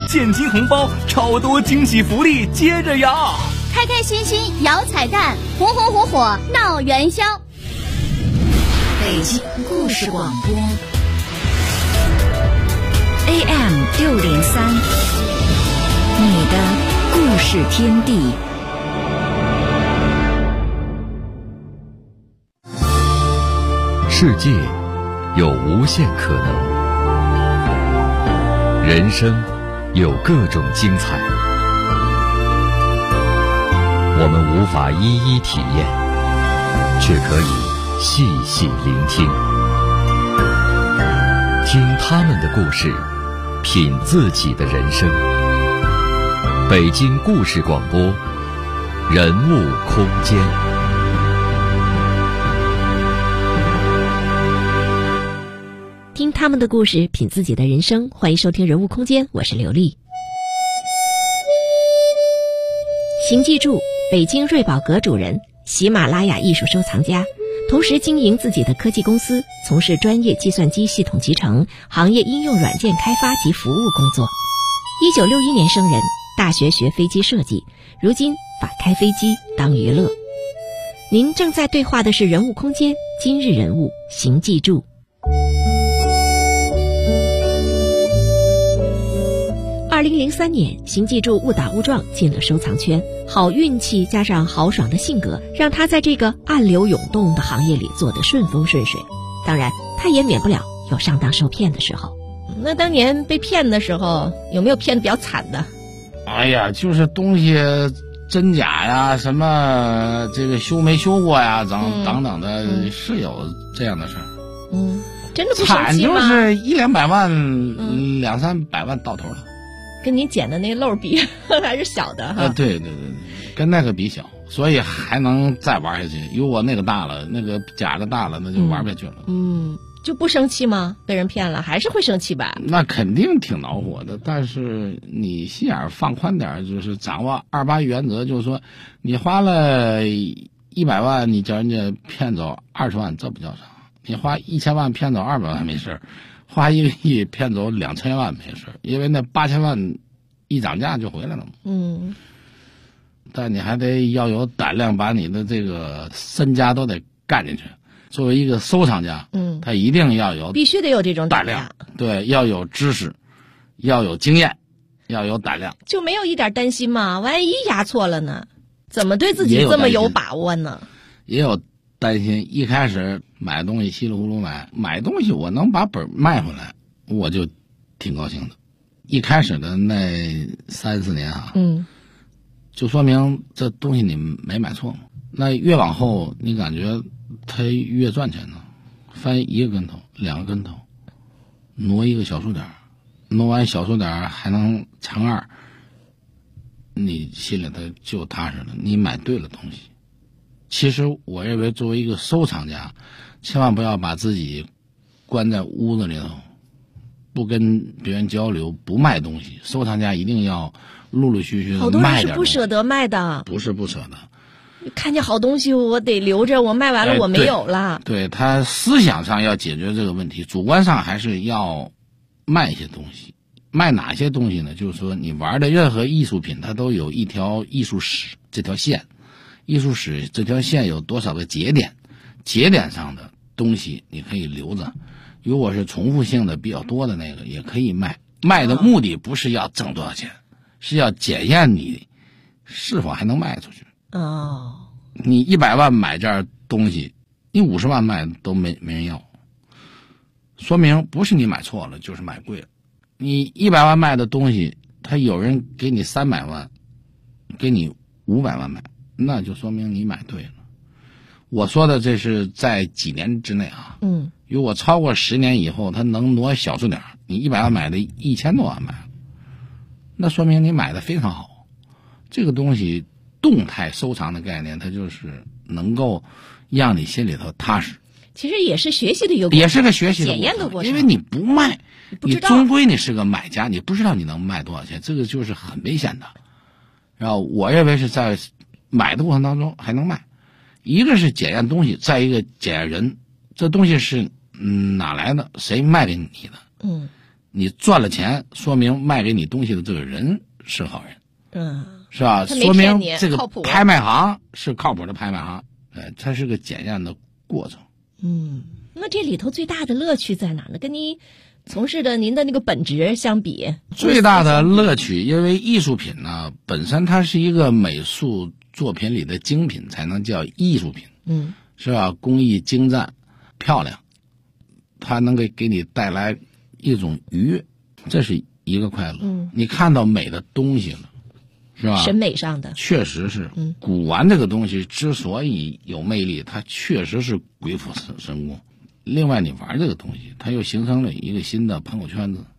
现金红包，超多惊喜福利接着摇！ 开开心心摇彩蛋，红红火火闹元宵。 北京故事广播 AM603，你的故事天地。 世界有无限可能，人生有各种精彩，我们无法一一体验，却可以细细聆听，听他们的故事，品自己的人生。北京故事广播，人物空间。 听他们的故事，品自己的人生。欢迎收听人物空间，我是刘丽。邢继柱，北京瑞宝阁主人，喜马拉雅艺术收藏家，同时经营自己的科技公司，从事专业计算机系统集成、行业应用软件开发及服务工作。1961年生人，大学学飞机设计，如今把开飞机当娱乐。您正在对话的是人物空间，今日人物邢继柱。2003年，邢继柱误打误撞进了收藏圈，好运气加上豪爽的性格，让他在这个暗流涌动的行业里做得顺风顺水。当然，他也免不了有上当受骗的时候。那当年被骗的时候，有没有骗得比较惨的？ 哎呀，就是东西真假呀，什么这个修没修过呀，等等的，是有这样的事儿。 真的不生气吗？ 惨就是100-200万、200-300万到头了。 跟你捡的那漏比还是小的哈。 对，跟那个比小，所以还能再玩下去。如果那个大了，那个假的大了，那就玩不下去了。 就不生气吗？被人骗了还是会生气吧？那肯定挺恼火的，但是你心眼放宽点，就是掌握28原则，就是说你花了100万，你叫人家骗走20万，这不叫啥。你花1000万骗走200万没事，花1个亿骗走2000万没事，因为那8000万一涨价就回来了嘛。但你还得要有胆量，把你的这个身家都得干进去。作为一个收藏家，他一定要有， 必须得有这种胆量。 对，要有知识，要有经验，要有胆量。 就没有一点担心吗？万一押错了呢？怎么对自己这么有把握呢？ 也有担心，一开始买东西稀里糊涂买东西，我能把本卖回来，我就挺高兴的。一开始的那3-4年就说明这东西你没买错嘛。那越往后，你感觉它越赚钱呢，翻1个跟头、2个跟头，挪一个小数点，挪完小数点还能乘2，你心里头就踏实了，你买对了东西。其实我认为，作为一个收藏家，千万不要把自己关在屋子里头，不跟别人交流，不卖东西。收藏家一定要陆陆续续的卖点。 好多人是不舍得卖的， 不是不舍得。 看见好东西我得留着，我卖完了我没有了。 对，他思想上要解决这个问题，主观上还是要卖一些东西。卖哪些东西呢？就是说你玩的任何艺术品，它都有一条艺术史这条线，艺术史这条线有多少个节点，节点上的东西你可以留着，如果是重复性的比较多的那个也可以卖。卖的目的不是要挣多少钱，是要检验你是否还能卖出去。你100万买件东西，你50万卖都没人要，说明不是你买错了，就是买贵了。你100万卖的东西，他有人给你300万，给你500万买，那就说明你买对了。我说的这是在几年之内啊。如果超过10年以后，他能挪小数点，你100万买的1000多万买了，那说明你买的非常好。这个东西动态收藏的概念，它就是能够让你心里头踏实。 其实也是学习的一个过程， 也是个学习的检验的过程。 因为你不卖，你终归你是个买家，你不知道你能卖多少钱，这个就是很危险的。然后我认为是在买的过程当中还能卖，一个是检验东西，再一个检验人，这东西是哪来的，谁卖给你的。 你赚了钱，说明卖给你东西的这个人是好人，是吧？ 他没说明骗你这个靠谱拍卖行是靠谱的拍卖行，它是个检验的过程。 那这里头最大的乐趣在哪呢？跟你从事的您的那个本职相比， 最大的乐趣，因为艺术品呢本身它是一个美术作品里的精品，才能叫艺术品，是吧？工艺精湛、漂亮，它能给你带来一种愉悦，这是一个快乐。你看到美的东西了，是吧？ 审美上的， 确实是。古玩这个东西之所以有魅力，它确实是鬼斧神工。另外，你玩这个东西，它又形成了一个新的朋友圈子。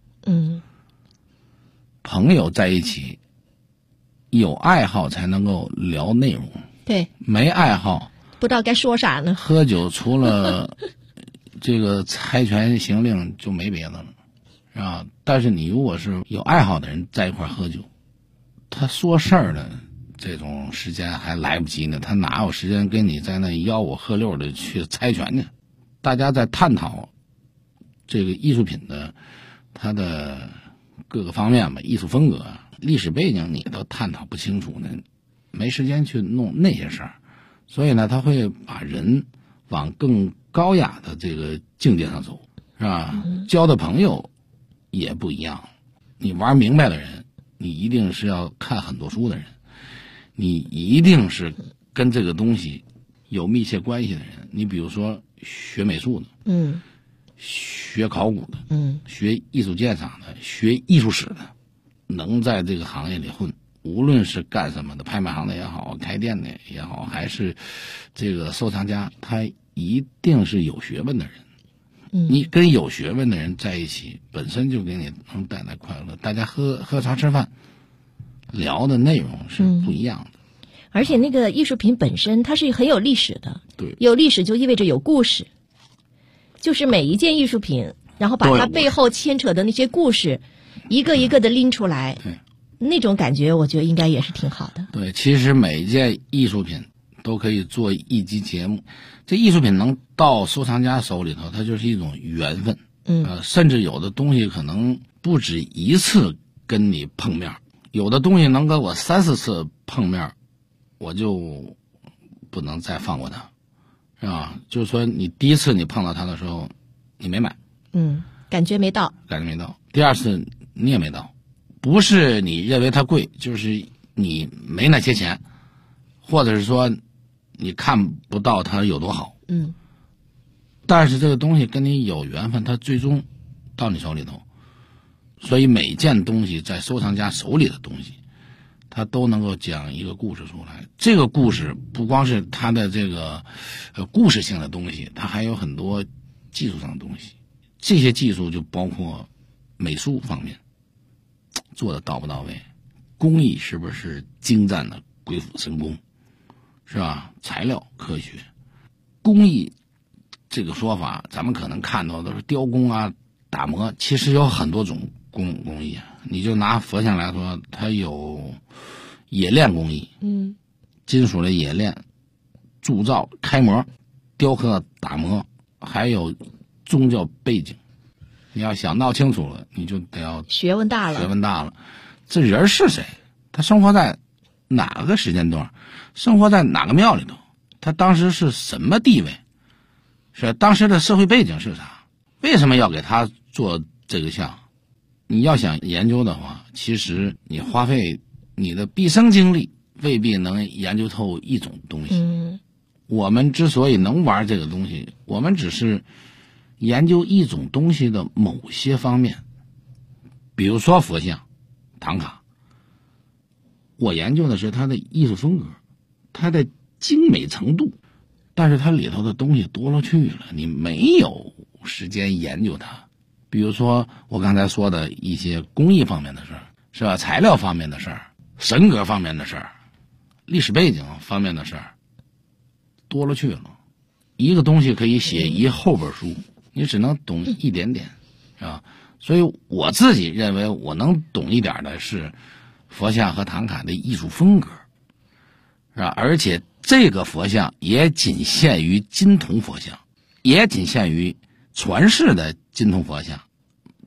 朋友在一起，有爱好才能够聊内容。 对， 没爱好， 不知道该说啥呢。 喝酒除了这个猜拳行令就没别的了，是吧？但是你如果是有爱好的人在一块喝酒，他说事儿的这种时间还来不及呢，他哪有时间跟你在那吆五喝六的去猜拳去？大家在探讨这个艺术品的它的各个方面吧，艺术风格、历史背景你都探讨不清楚呢，没时间去弄那些事儿，所以呢，他会把人往更高雅的这个境界上走，是吧？交的朋友也不一样。你玩明白的人，你一定是要看很多书的人，你一定是跟这个东西有密切关系的人。你比如说学美术的，学考古的，学艺术鉴赏的，学艺术史的，能在这个行业里混，无论是干什么的，拍卖行的也好，开店的也好，还是这个收藏家，他一定是有学问的人。你跟有学问的人在一起，本身就给你能带来快乐。大家喝茶吃饭，聊的内容是不一样的。 而且那个艺术品本身它是很有历史的， 对， 有历史就意味着有故事，就是每一件艺术品，然后把它背后牵扯的那些故事，一个一个的拎出来， 对， 那种感觉我觉得应该也是挺好的。 对，其实每一件艺术品都可以做一集节目。这艺术品能到收藏家手里头，它就是一种缘分。甚至有的东西可能不止一次跟你碰面，有的东西能跟我3、4次碰面，我就不能再放过它，是吧？就是说，你第一次你碰到它的时候，你没买， 感觉没到， 第二次你也没到，不是你认为它贵，就是你没那些钱，或者是说你看不到它有多好。但是这个东西跟你有缘分，它最终到你手里头。所以每件东西在收藏家手里的东西，它都能够讲一个故事出来。这个故事不光是它的这个故事性的东西，它还有很多技术上的东西。这些技术就包括美术方面做的到不到位，工艺是不是精湛的鬼斧神工，是吧？材料科学，工艺这个说法，咱们可能看到的是雕工啊、打磨，其实有很多种工艺啊。你就拿佛像来说，它有冶炼工艺，金属的冶炼、铸造、开模、雕刻、打磨，还有宗教背景。你要想闹清楚了，你就得要学问大了。这人是谁？他生活在哪个时间段？生活在哪个庙里头？他当时是什么地位？是当时的社会背景是啥？为什么要给他做这个像？你要想研究的话，其实你花费你的毕生精力，未必能研究透一种东西。我们之所以能玩这个东西，我们只是研究一种东西的某些方面。比如说佛像、唐卡，我研究的是它的艺术风格，它的精美程度。但是它里头的东西多了去了，你没有时间研究它。比如说我刚才说的一些工艺方面的事儿，是吧？材料方面的事儿，神格方面的事儿，历史背景方面的事儿，多了去了。一个东西可以写一厚本书，你只能懂一点点，是吧？所以我自己认为我能懂一点的是佛像和唐卡的艺术风格，是吧？而且这个佛像也仅限于金铜佛像，也仅限于传世的金铜佛像，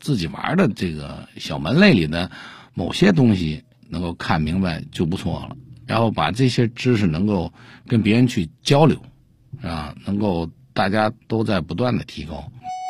自己玩的这个小门类里的某些东西能够看明白就不错了，然后把这些知识能够跟别人去交流，啊，能够大家都在不断的提高。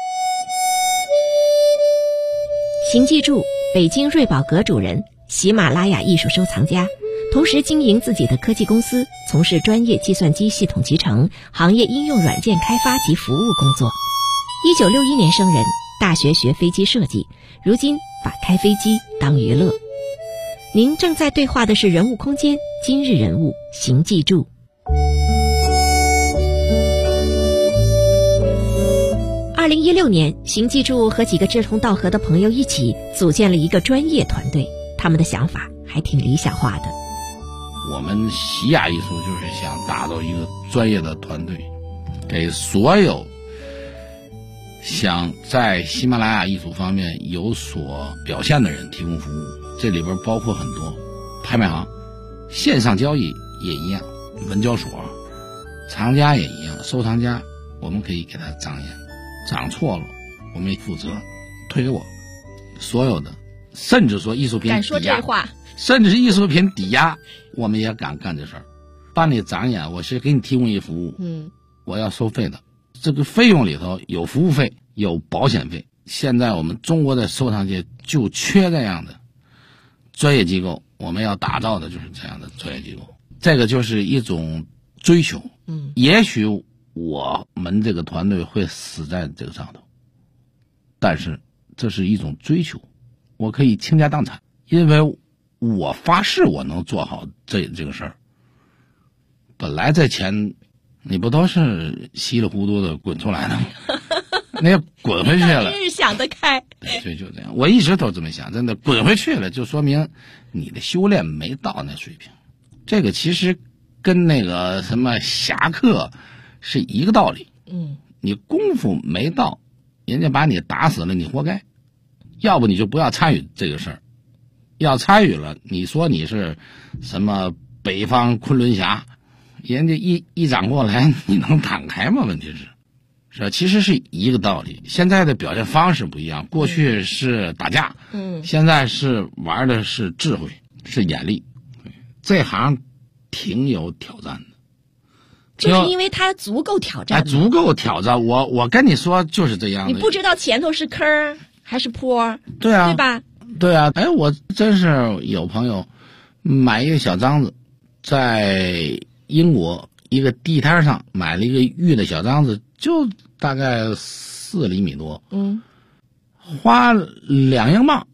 邢记柱，北京瑞宝阁主人，喜马拉雅艺术收藏家，同时经营自己的科技公司，从事专业计算机系统集成、行业应用软件开发及服务工作。1961年生人，大学学飞机设计，如今把开飞机当娱乐。您正在对话的是人物空间今日人物邢记柱。2016年，邢记柱和几个志同道合的朋友一起组建了一个专业团队，他们的想法还挺理想化的。 我们喜雅艺术就是想打造一个专业的团队，给所有想在喜马拉雅艺术方面有所表现的人提供服务。这里边包括很多拍卖行、线上交易也一样，文交所、藏家也一样，收藏家我们可以给他长眼，长错了我们也负责，推给我所有的，甚至说艺术品敢说这话， 甚至是艺术品抵押，我们也敢干这事儿。帮你长眼，我是给你提供一服务，我要收费的。这个费用里头有服务费，有保险费。现在我们中国的收藏界就缺这样的专业机构，我们要打造的就是这样的专业机构。这个就是一种追求。也许我们这个团队会死在这个上头，但是这是一种追求，我可以倾家荡产，因为我发誓我能做好这个事儿。本来这钱你不都是稀里糊涂的滚出来的吗？那也滚回去了。 真是想得开。 对，就这样。我一直都这么想，真的滚回去了，就说明你的修炼没到那水平。这个其实跟那个什么侠客是一个道理。你功夫没到，人家把你打死了，你活该。要不你就不要参与这个事儿。要参与了，你说你是什么北方昆仑侠，人家一掌过来，你能挡开吗？问题是吧？其实是一个道理。现在的表现方式不一样，过去是打架，现在是玩的是智慧，是眼力。这行挺有挑战的， 就是因为它足够挑战。 足够挑战。我跟你说就是这样的。 你不知道前头是坑还是坡， 对啊， 对吧？ 对啊。哎，我真是有朋友买一个小章子，在英国一个地摊上买了一个玉的小章子，就大概4厘米多，花2英镑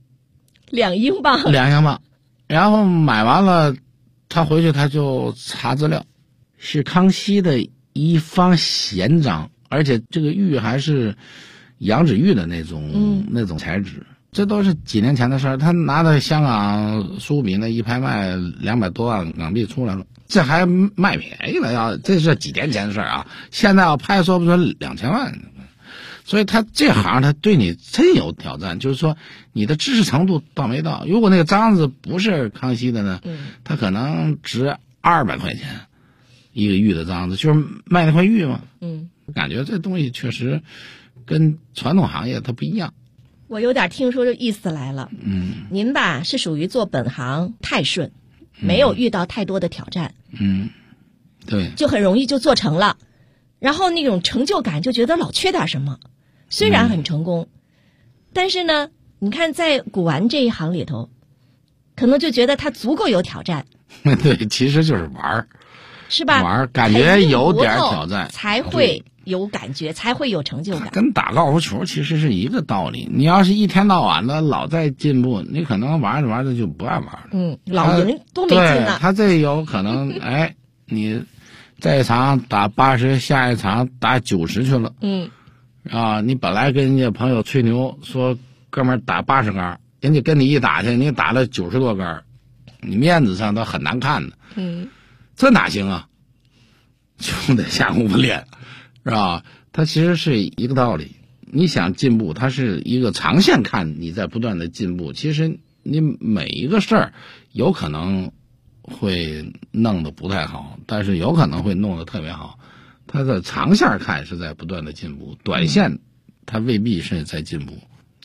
，2英镑 ，2英镑。然后买完了，他回去他就查资料，是康熙的一方闲章，而且这个玉还是羊脂玉的那种材质。这都是几年前的事儿，他拿到香港苏比那一拍卖200多万港币出来了，这还卖便宜了，这是几年前的事儿啊！现在要拍说不准2000万，所以他这行他对你真有挑战，就是说你的知识程度到没到。如果那个章子不是康熙的呢，他可能值200块钱一个玉的章子，就是卖那块玉嘛。感觉这东西确实跟传统行业它不一样。 我有点听说这意思来了。您吧是属于做本行太顺，没有遇到太多的挑战。 对， 就很容易就做成了，然后那种成就感就觉得老缺点什么。虽然很成功，但是呢，你看在古玩这一行里头，可能就觉得它足够有挑战。 对，其实就是玩儿， 是吧？ 玩儿，感觉有点挑战， 才会有感觉，才会有成就感。 跟打高尔夫球其实是一个道理。你要是一天到晚的老在进步，你可能玩着玩着就不爱玩了。 老赢多没劲呢。 他这有可能，哎，你这一场打80，下一场打90去了。你本来跟人家朋友吹牛说哥们儿打80杆，人家跟你一打去，你打了90多杆，你面子上都很难看的。这哪行啊？就得下功夫练，是吧？它其实是一个道理。你想进步，它是一个长线看，你在不断的进步。其实你每一个事儿有可能会弄得不太好，但是有可能会弄得特别好。它的长线看是在不断的进步，短线它未必是在进步。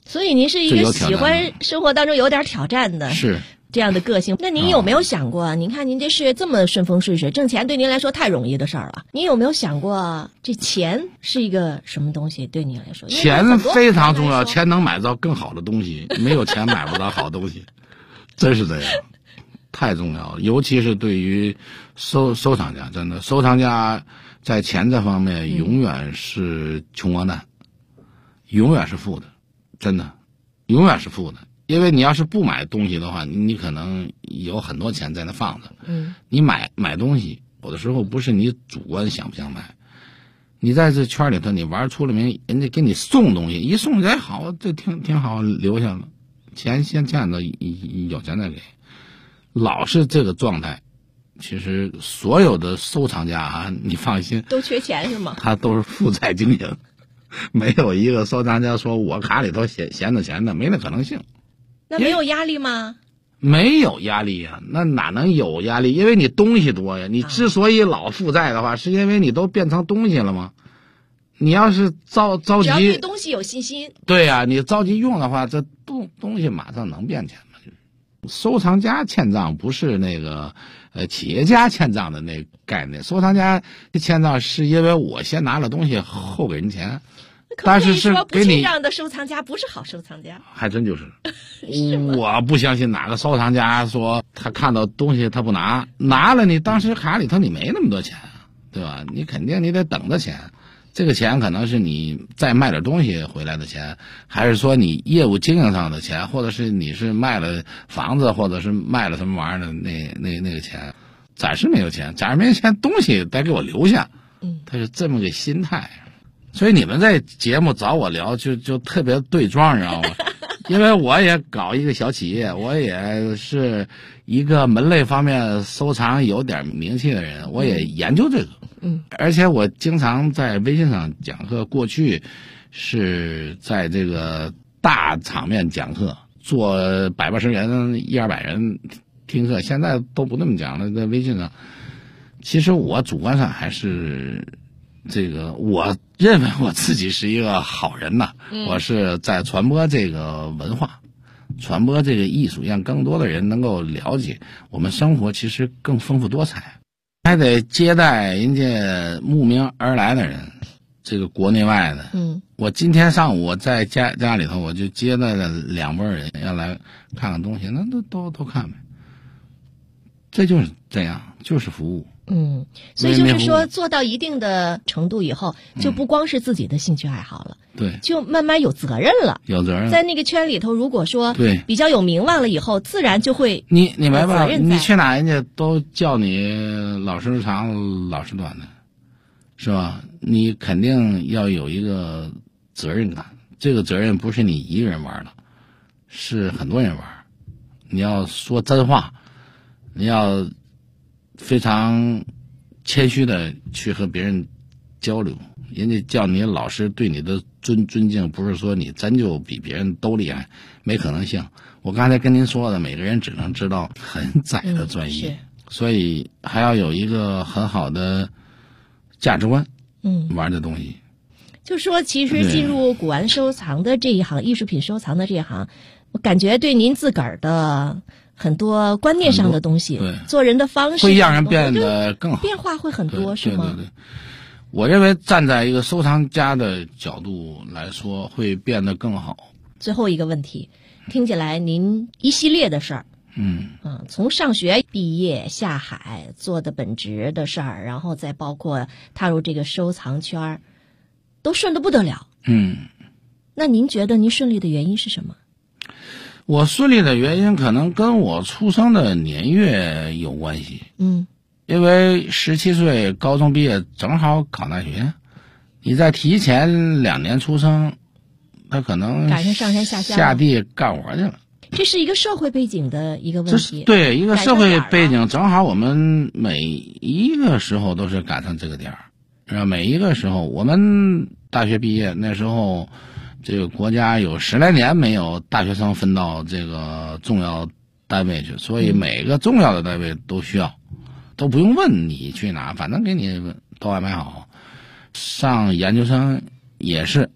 所以您是一个喜欢生活当中有点挑战的， 是这样的个性。那您有没有想过，您看您这事业这么顺风顺水，挣钱对您来说太容易的事儿了，您有没有想过这钱是一个什么东西对您来说？ 钱非常重要，钱能买到更好的东西，没有钱买不到好东西，真是这样，太重要了。尤其是对于收藏家，真的收藏家在钱这方面永远是穷光蛋，永远是负的，真的永远是负的。因为你要是不买东西的话，你可能有很多钱在那放着。你买东西有的时候不是你主观想不想买，你在这圈里头你玩出了名，人家给你送东西，一送哎好，这挺好，留下了，钱先见着有钱再给，老是这个状态。其实所有的收藏家啊，你放心， 都缺钱是吗？ 他都是负债经营，没有一个收藏家说我卡里头闲着钱的，没那可能性。 那没有压力吗？ 没有压力呀，那哪能有压力？因为你东西多呀。你之所以老负债的话，是因为你都变成东西了吗？你要是着急， 只要对东西有信心， 对呀，你着急用的话，这东西马上能变钱嘛。收藏家欠账不是那个企业家欠账的那概念，收藏家欠账是因为我先拿了东西后给人钱。但是是不欠账的收藏家不是好收藏家， 还真就是。我不相信哪个收藏家说他看到东西他不拿了，你当时卡里头你没那么多钱，对吧？你肯定你得等着钱，这个钱可能是你再卖点东西回来的钱，还是说你业务经营上的钱，或者是你是卖了房子，或者是卖了什么玩意儿的那个钱。暂时没有钱，东西得给我留下。他是这么个心态。所以你们在节目找我聊就特别对撞，你知道吗？因为我也搞一个小企业，我也是一个门类方面收藏有点名气的人，我也研究这个。而且我经常在微信上讲课，过去是在这个大场面讲课，做180人、100-200人听课，现在都不那么讲了，在微信上。其实我主观上还是这个，我认为我自己是一个好人呐，我是在传播这个文化，传播这个艺术，让更多的人能够了解我们生活其实更丰富多彩，还得接待人家慕名而来的人，这个国内外的。我今天上午我在家里头，我就接待了2拨人要来看看东西，那都看呗，这就是这样，就是服务。 所以就是说做到一定的程度以后，就不光是自己的兴趣爱好了， 对， 就慢慢有责任了。有责任，在那个圈里头，如果说对比较有名望了以后，自然就会你明白吧？你去哪人家都叫你老师长老师短的，是吧？你肯定要有一个责任感，这个责任不是你一个人玩的，是很多人玩。你要说真话，你要非常谦虚的去和别人交流，人家叫你老师，对你的尊敬不是说你真就比别人都厉害，没可能性。我刚才跟您说的，每个人只能知道很窄的专业，所以还要有一个很好的价值观，玩的东西。 就说其实进入古玩收藏的这一行，艺术品收藏的这一行，我感觉对您自个儿的很多观念上的东西，做人的方式会让人变得更好， 变化会很多，是吗？ 对，我认为站在一个收藏家的角度来说，会变得更好。 最后一个问题，听起来您一系列的事儿，从上学毕业下海做的本职的事儿，然后再包括踏入这个收藏圈，都顺得不得了。那您觉得您顺利的原因是什么？ 我顺利的原因可能跟我出生的年月有关系。因为17岁高中毕业，正好考大学。你再提前2年出生，他可能赶上上山下乡下地干活去了。 这是一个社会背景的一个问题。 对，一个社会背景，正好我们每一个时候都是赶上这个点儿。每一个时候，我们大学毕业那时候，这个国家有10来年没有大学生分到这个重要单位去，所以每个重要的单位都需要，都不用问你去哪，反正给你都安排好。上研究生也是，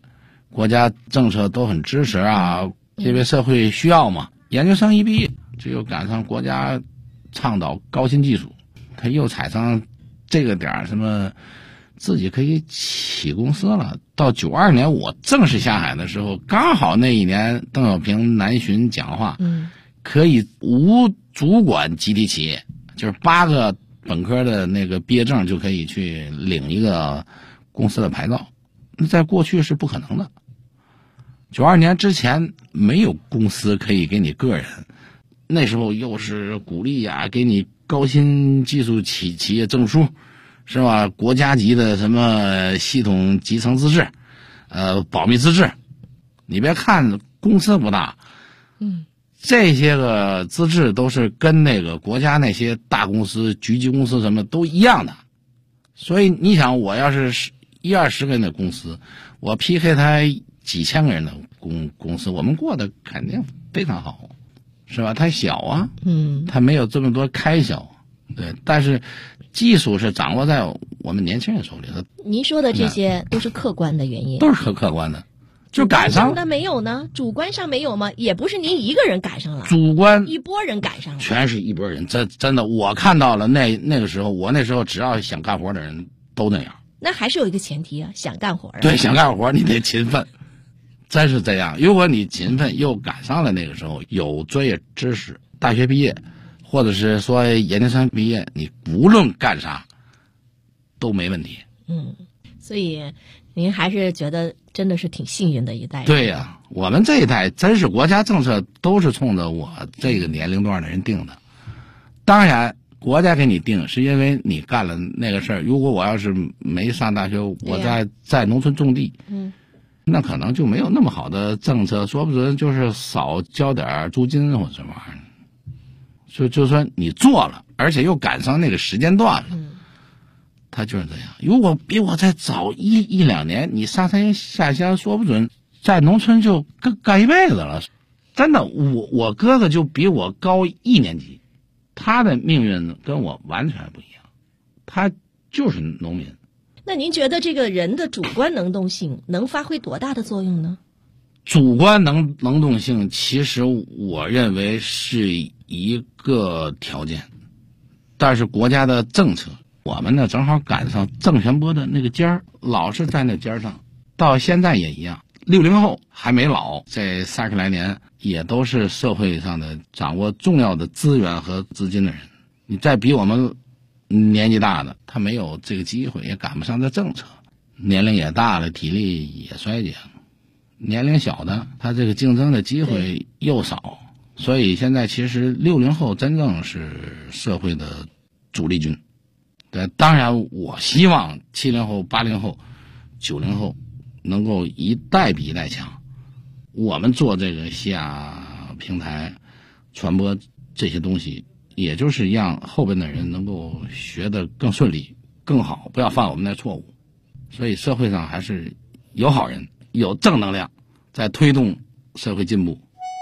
国家政策都很支持啊，因为社会需要嘛。研究生一毕业就又赶上国家倡导高新技术，他又踩上这个点儿，什么自己可以起公司了。到92年我正式下海的时候，刚好那一年邓小平南巡讲话，可以无主管集体企业，就是8个本科的那个毕业证就可以去领一个公司的牌照，那在过去是不可能的。92年之前没有公司可以给你个人，那时候又是鼓励呀，给你高新技术企业证书，是吧？国家级的什么系统集成资质，保密资质。你别看公司不大，这些个资质都是跟那个国家那些大公司、局级公司什么都一样的。所以你想，我要是10-20个人的公司，我 PK 他几千个人的公司，我们过得肯定非常好，是吧？它小啊，它没有这么多开销，对。但是技术是掌握在我们年轻人手里的。 您说的这些都是客观的原因， 都是客观的，就赶上的没有呢？主观上没有吗？也不是您一个人赶上了， 主观一拨人赶上了， 全是一拨人。真的，我看到了那个时候，我那时候只要想干活的人都那样。 那还是有一个前提啊，想干活啊。 对，想干活你得勤奋。真是这样，如果你勤奋又赶上了那个时候有专业知识，大学毕业或者是说研究生毕业，你无论干啥都没问题。 所以您还是觉得真的是挺幸运的一代人。 对呀，我们这一代真是国家政策都是冲着我这个年龄段的人定的。当然国家给你定是因为你干了那个事儿，如果我要是没上大学，我在农村种地，那可能就没有那么好的政策，说不准就是少交点租金或者什么玩意儿。就说你做了，而且又赶上那个时间段了，他就是这样。如果比我再早1-2年，你上山下乡，说不准在农村就干一辈子了。真的，我哥哥就比我高1年级，他的命运跟我完全不一样，他就是农民。 那您觉得这个人的主观能动性能发挥多大的作用呢？ 主观能动性其实我认为是一个条件，但是国家的政策，我们呢正好赶上郑玄波的那个尖儿，老是在那尖上，到现在也一样。60后还没老，这30来年也都是社会上的掌握重要的资源和资金的人。你再比我们年纪大的，他没有这个机会，也赶不上这政策，年龄也大了，体力也衰竭了。年龄小的，他这个竞争的机会又少，所以现在其实60后真正是社会的主力军。对，当然我希望70后、80后、90后能够一代比一代强。我们做这个西雅平台传播这些东西，也就是让后边的人能够学得更顺利更好，不要犯我们的错误。所以社会上还是有好人，有正能量在推动社会进步。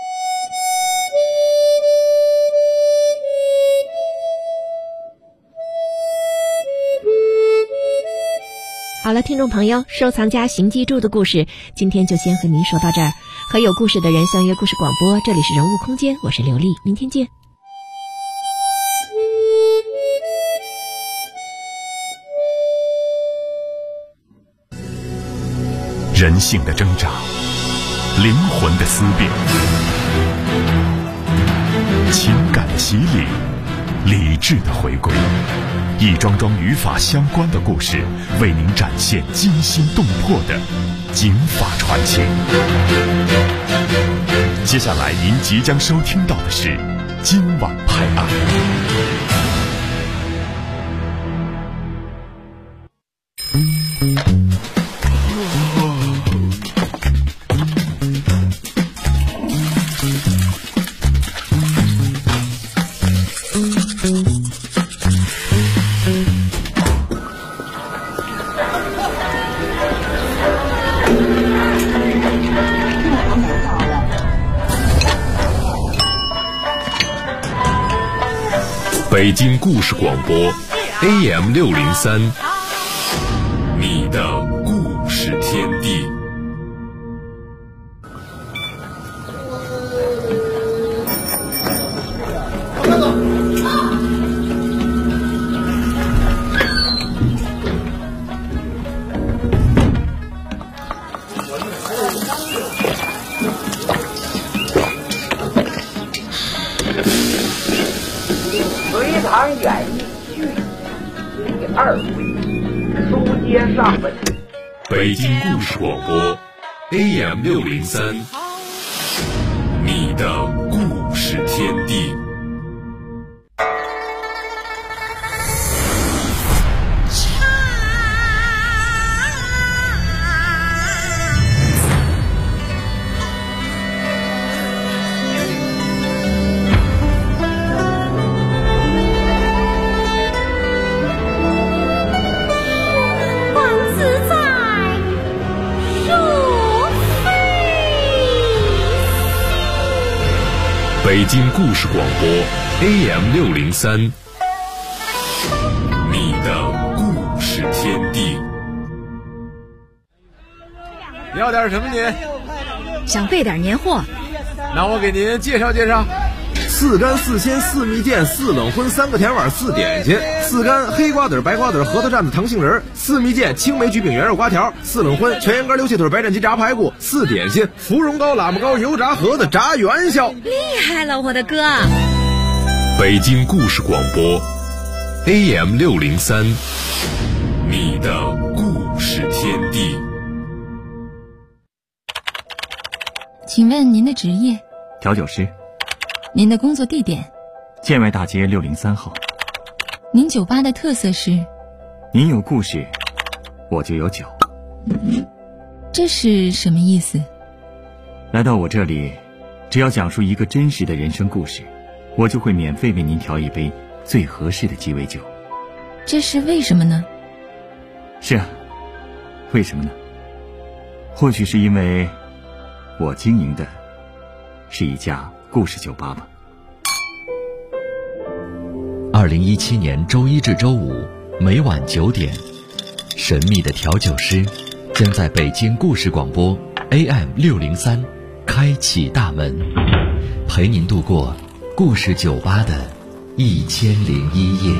好了，听众朋友，收藏家邢记柱的故事今天就先和您说到这儿。和有故事的人相约故事广播，这里是人物空间，我是刘丽，明天见。 人性的挣扎，灵魂的思辨，情感的洗礼，理智的回归，一桩桩与法相关的故事，为您展现惊心动魄的警法传奇。接下来您即将收听到的是今晚拍案。 北京故事广播 AM603，你的故事天地。 隋唐演义续第2回，书接上文。 北京故事广播 AM603，你的故事天地。北京故事广播 AM603，你的故事天地。 要点什么您？ 想备点年货， 那我给您介绍介绍。 4干4鲜4蜜饯4冷荤3个甜碗4点心，4干黑瓜子白瓜子核桃蘸子糖杏仁，4蜜饯青梅橘饼圆肉瓜条，4冷荤全羊肝溜蟹腿白斩鸡炸排骨，4点心芙蓉糕喇嘛糕油炸盒子炸元宵。 厉害了我的哥！ 北京故事广播 AM603，你的故事天地。 请问您的职业？ 调酒师。 您的工作地点？ 建外大街603号。 您酒吧的特色是？ 您有故事，我就有酒。 这是什么意思？ 来到我这里，只要讲述一个真实的人生故事，我就会免费为您调一杯最合适的鸡尾酒。 这是为什么呢？ 是啊，为什么呢？或许是因为我经营的是一家故事酒吧吧。 2017年周一至周五每晚9点，神秘的调酒师将在北京故事广播 AM603 开启大门，陪您度过故事酒吧的1001夜。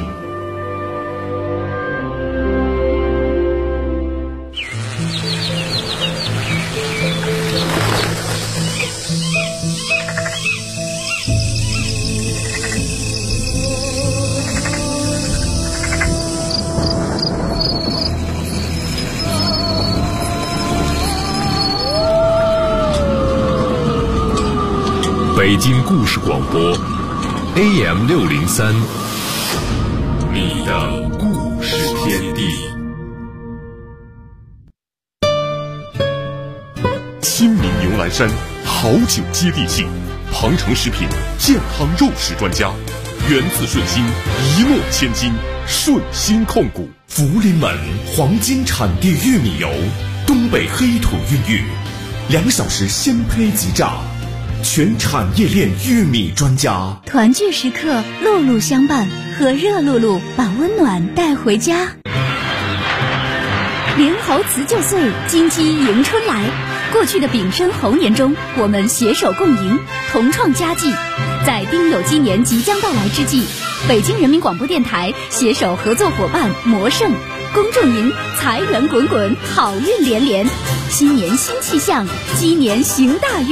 北京故事广播 AM603，你的故事天地。 亲民牛栏山好酒接地气，庞城食品健康肉食专家，源自顺心，一诺千金，顺心控股。福临门黄金产地玉米油，东北黑土孕育，2小时鲜胚即榨，全产业链玉米专家。 团聚时刻，露露相伴，和热露露把温暖带回家。灵猴辞旧岁，金鸡迎春来。过去的丙申猴年中，我们携手共赢，同创佳绩。在丁酉鸡年即将到来之际，北京人民广播电台携手合作伙伴魔盛，恭祝您财源滚滚，好运连连。新年新气象，鸡年行大运。